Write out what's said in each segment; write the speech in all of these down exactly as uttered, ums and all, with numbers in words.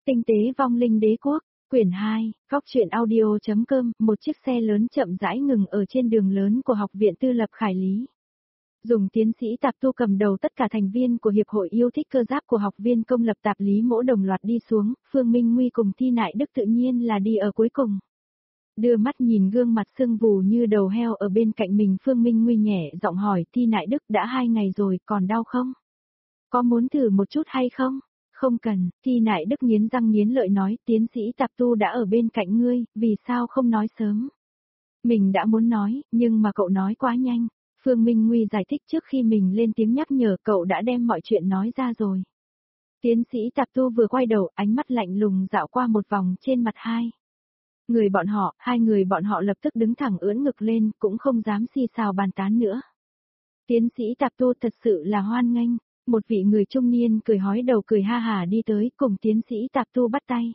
Tinh tế vong linh đế quốc, quyển hai, góc truyện audio.com, một chiếc xe lớn chậm rãi ngừng ở trên đường lớn của học viện tư lập Khải Lý. Dùng tiến sĩ Tạp Tu cầm đầu tất cả thành viên của Hiệp hội yêu thích cơ giáp của học viên công lập Tạp Lý Mỗ đồng loạt đi xuống, Phương Minh Nguy cùng Thi Nại Đức tự nhiên là đi ở cuối cùng. Đưa mắt nhìn gương mặt sưng vù như đầu heo ở bên cạnh mình, Phương Minh Nguy nhẹ giọng hỏi Thi Nại Đức đã hai ngày rồi còn đau không? Có muốn thử một chút hay không? Không cần, Thi Nại Đức nghiến răng nghiến lợi nói, tiến sĩ Tạp Tu đã ở bên cạnh ngươi, vì sao không nói sớm? Mình đã muốn nói, nhưng mà cậu nói quá nhanh. Phương Minh Nguy giải thích trước khi mình lên tiếng nhắc nhở, cậu đã đem mọi chuyện nói ra rồi. Tiến sĩ Tạp Tu vừa quay đầu, ánh mắt lạnh lùng dạo qua một vòng trên mặt hai người bọn họ, hai người bọn họ lập tức đứng thẳng ưỡn ngực lên, cũng không dám xì xào bàn tán nữa. Tiến sĩ Tạp Tu thật sự là hoan nghênh. Một vị người trung niên cười hói đầu cười ha hả đi tới cùng tiến sĩ Tạp Tu bắt tay.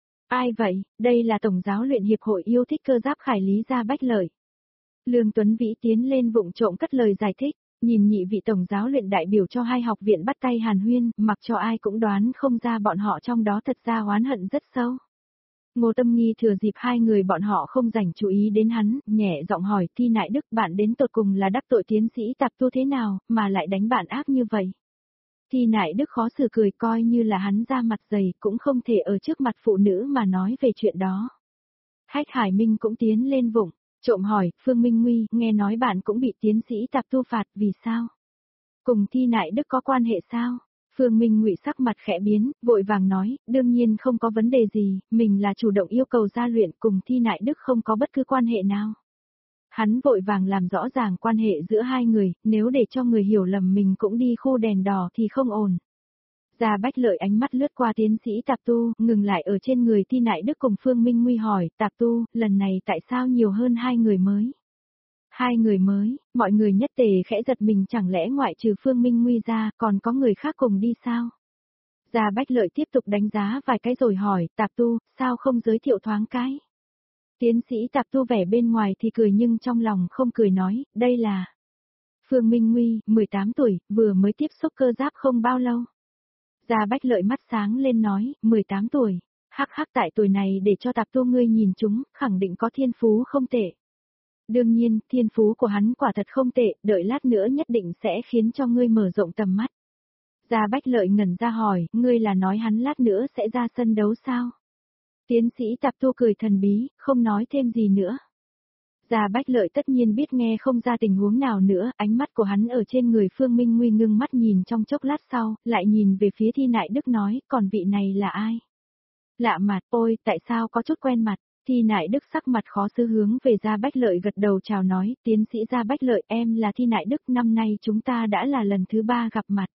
Ai vậy, đây là Tổng giáo luyện Hiệp hội yêu thích cơ giáp Khải Lý Gia Bách Lợi. Lương Tuấn Vĩ tiến lên vụng trộm cất lời giải thích, nhìn nhị vị Tổng giáo luyện đại biểu cho hai học viện bắt tay hàn huyên, mặc cho ai cũng đoán không ra bọn họ trong đó thật ra oán hận rất sâu. Ngô Tâm Nghi thừa dịp hai người bọn họ không dành chú ý đến hắn, nhẹ giọng hỏi Thi Nại Đức bạn đến tột cùng là đắc tội tiến sĩ Tạp Tu thế nào, mà lại đánh bạn ác như vậy. Thi Nại Đức khó xử cười, coi như là hắn ra mặt dày cũng không thể ở trước mặt phụ nữ mà nói về chuyện đó. Hách Hải Minh cũng tiến lên vụng, trộm hỏi, Phương Minh Nguy, nghe nói bạn cũng bị tiến sĩ Tạp Tu phạt, vì sao? Cùng Thi Nại Đức có quan hệ sao? Phương Minh Ngụy sắc mặt khẽ biến, vội vàng nói, đương nhiên không có vấn đề gì, mình là chủ động yêu cầu gia luyện, cùng Thi Nại Đức không có bất cứ quan hệ nào. Hắn vội vàng làm rõ ràng quan hệ giữa hai người, nếu để cho người hiểu lầm mình cũng đi khu đèn đỏ thì không ổn. Gia Bách Lợi ánh mắt lướt qua tiến sĩ Tạp Tu, ngừng lại ở trên người Thi Nại Đức cùng Phương Minh Nguy hỏi, Tạp Tu, lần này tại sao nhiều hơn hai người mới? Hai người mới, mọi người nhất tề khẽ giật mình, chẳng lẽ ngoại trừ Phương Minh Nguy ra, còn có người khác cùng đi sao? Gia Bách Lợi tiếp tục đánh giá vài cái rồi hỏi, Tạp Tu, sao không giới thiệu thoáng cái? Tiến sĩ Tạp Tu vẻ bên ngoài thì cười nhưng trong lòng không cười nói, đây là Phương Minh Nguy, mười tám tuổi, vừa mới tiếp xúc cơ giáp không bao lâu. Gia Bách Lợi mắt sáng lên nói, mười tám tuổi, hắc hắc, tại tuổi này để cho Tạp Tu ngươi nhìn chúng, khẳng định có thiên phú không tệ. Đương nhiên, thiên phú của hắn quả thật không tệ, đợi lát nữa nhất định sẽ khiến cho ngươi mở rộng tầm mắt. Gia Bách Lợi ngẩn ra hỏi, ngươi là nói hắn lát nữa sẽ ra sân đấu sao? Tiến sĩ Tạp Tu cười thần bí, không nói thêm gì nữa. Gia Bách Lợi tất nhiên biết nghe không ra tình huống nào nữa, ánh mắt của hắn ở trên người Phương Minh Nguy ngưng mắt nhìn trong chốc lát sau, lại nhìn về phía Thi Nại Đức nói, còn vị này là ai? Lạ mặt, ôi, tại sao có chút quen mặt? Thi Nại Đức sắc mặt khó xử hướng về Gia Bách Lợi gật đầu chào nói, tiến sĩ Gia Bách Lợi, em là Thi Nại Đức, năm nay chúng ta đã là lần thứ ba gặp mặt.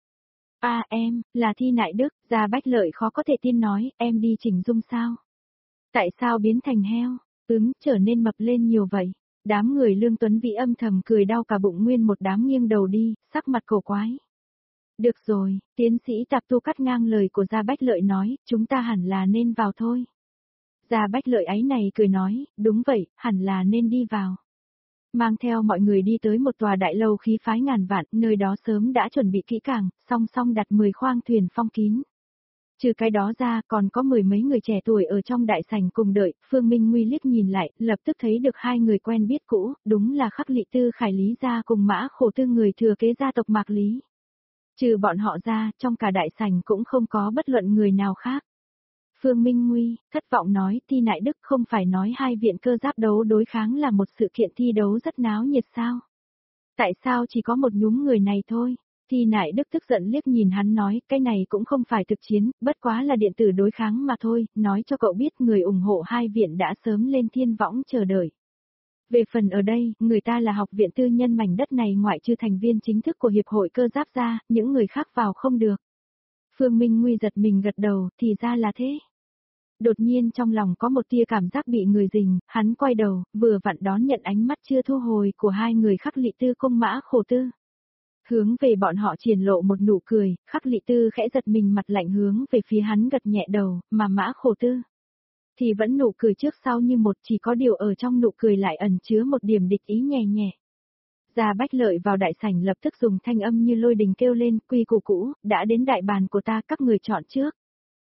À em, là Thi Nại Đức, Gia Bách Lợi khó có thể tin nói, em đi chỉnh dung sao? Tại sao biến thành heo, ứng, trở nên mập lên nhiều vậy? Đám người Lương Tuấn Vĩ âm thầm cười đau cả bụng, nguyên một đám nghiêng đầu đi, sắc mặt cổ quái. Được rồi, tiến sĩ Tạp Tu cắt ngang lời của Gia Bách Lợi nói, chúng ta hẳn là nên vào thôi. Gia Bách Lợi ấy này cười nói, đúng vậy, hẳn là nên đi vào. Mang theo mọi người đi tới một tòa đại lâu khí phái ngàn vạn, nơi đó sớm đã chuẩn bị kỹ càng, song song đặt mười khoang thuyền phong kín. Trừ cái đó ra, còn có mười mấy người trẻ tuổi ở trong đại sảnh cùng đợi, Phương Minh Nguy liếc nhìn lại, lập tức thấy được hai người quen biết cũ, đúng là Khắc Lị Tư Khải Lý gia cùng Mã Khổ Tư người thừa kế gia tộc Mạc Lý. Trừ bọn họ ra, trong cả đại sảnh cũng không có bất luận người nào khác. Phương Minh Nguy, thất vọng nói, Thi Nại Đức, không phải nói hai viện cơ giáp đấu đối kháng là một sự kiện thi đấu rất náo nhiệt sao? Tại sao chỉ có một nhúm người này thôi? Thi Nại Đức tức giận liếc nhìn hắn nói, cái này cũng không phải thực chiến, bất quá là điện tử đối kháng mà thôi, nói cho cậu biết người ủng hộ hai viện đã sớm lên thiên võng chờ đợi. Về phần ở đây, người ta là học viện tư nhân mảnh đất này ngoại trừ thành viên chính thức của Hiệp hội cơ giáp ra, những người khác vào không được. Phương Minh Nguy giật mình gật đầu, thì ra là thế. Đột nhiên trong lòng có một tia cảm giác bị người rình, hắn quay đầu, vừa vặn đón nhận ánh mắt chưa thu hồi của hai người Khắc Lị Tư cùng Mã Khổ Tư. Hướng về bọn họ triển lộ một nụ cười, Khắc Lị Tư khẽ giật mình mặt lạnh hướng về phía hắn gật nhẹ đầu, mà Mã Khổ Tư thì vẫn nụ cười trước sau như một, chỉ có điều ở trong nụ cười lại ẩn chứa một điểm địch ý nhẹ nhẹ. Gia Bách Lợi vào đại sảnh lập tức dùng thanh âm như lôi đình kêu lên, quy củ cũ, đã đến đại bàn của ta, các người chọn trước.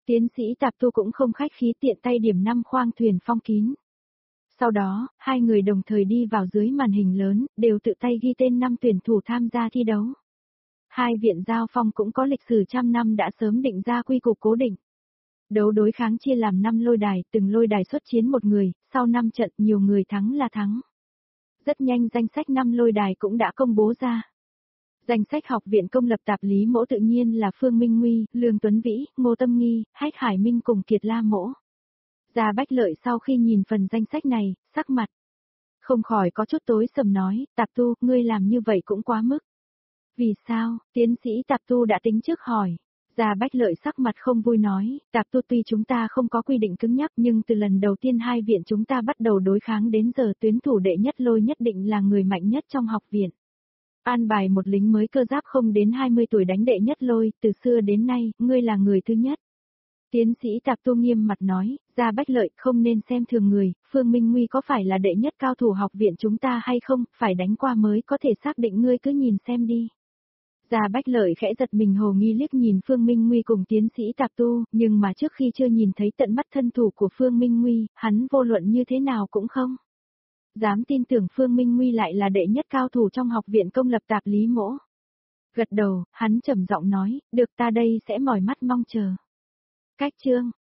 Tiến sĩ Tạp Tu cũng không khách khí tiện tay điểm năm khoang thuyền phong kín. Sau đó, hai người đồng thời đi vào dưới màn hình lớn, đều tự tay ghi tên năm tuyển thủ tham gia thi đấu. Hai viện giao phong cũng có lịch sử trăm năm đã sớm định ra quy củ cố định. Đấu đối kháng chia làm năm lôi đài, từng lôi đài xuất chiến một người, sau năm trận nhiều người thắng là thắng. Rất nhanh danh sách năm lôi đài cũng đã công bố ra. Danh sách học viện công lập Tạp Lý Mỗ tự nhiên là Phương Minh Nguy, Lương Tuấn Vĩ, Ngô Tâm Nghi, Hách Hải Minh cùng Kiệt La Mỗ. Gia Bách Lợi sau khi nhìn phần danh sách này, sắc mặt không khỏi có chút tối sầm nói, Tạp Tu, ngươi làm như vậy cũng quá mức. Vì sao? Tiến sĩ Tạp Tu đã tính trước hỏi. Gia Bách Lợi sắc mặt không vui nói, Tạp Tu tuy chúng ta không có quy định cứng nhắc nhưng từ lần đầu tiên hai viện chúng ta bắt đầu đối kháng đến giờ tuyến thủ đệ nhất lôi nhất định là người mạnh nhất trong học viện. An bài một lính mới cơ giáp không đến hai mươi tuổi đánh đệ nhất lôi, từ xưa đến nay, ngươi là người thứ nhất. Tiến sĩ Tạp Tu nghiêm mặt nói, Gia Bách Lợi không nên xem thường người, Phương Minh Nguy có phải là đệ nhất cao thủ học viện chúng ta hay không, phải đánh qua mới có thể xác định, ngươi cứ nhìn xem đi. Gia Bách Lợi khẽ giật mình hồ nghi liếc nhìn Phương Minh Nguy cùng tiến sĩ Tạp Tu, nhưng mà trước khi chưa nhìn thấy tận mắt thân thủ của Phương Minh Nguy, hắn vô luận như thế nào cũng không dám tin tưởng Phương Minh Nguy lại là đệ nhất cao thủ trong học viện công lập Tạp Lý Mỗ. Gật đầu, hắn trầm giọng nói, được ta đây sẽ mỏi mắt mong chờ. Cách chương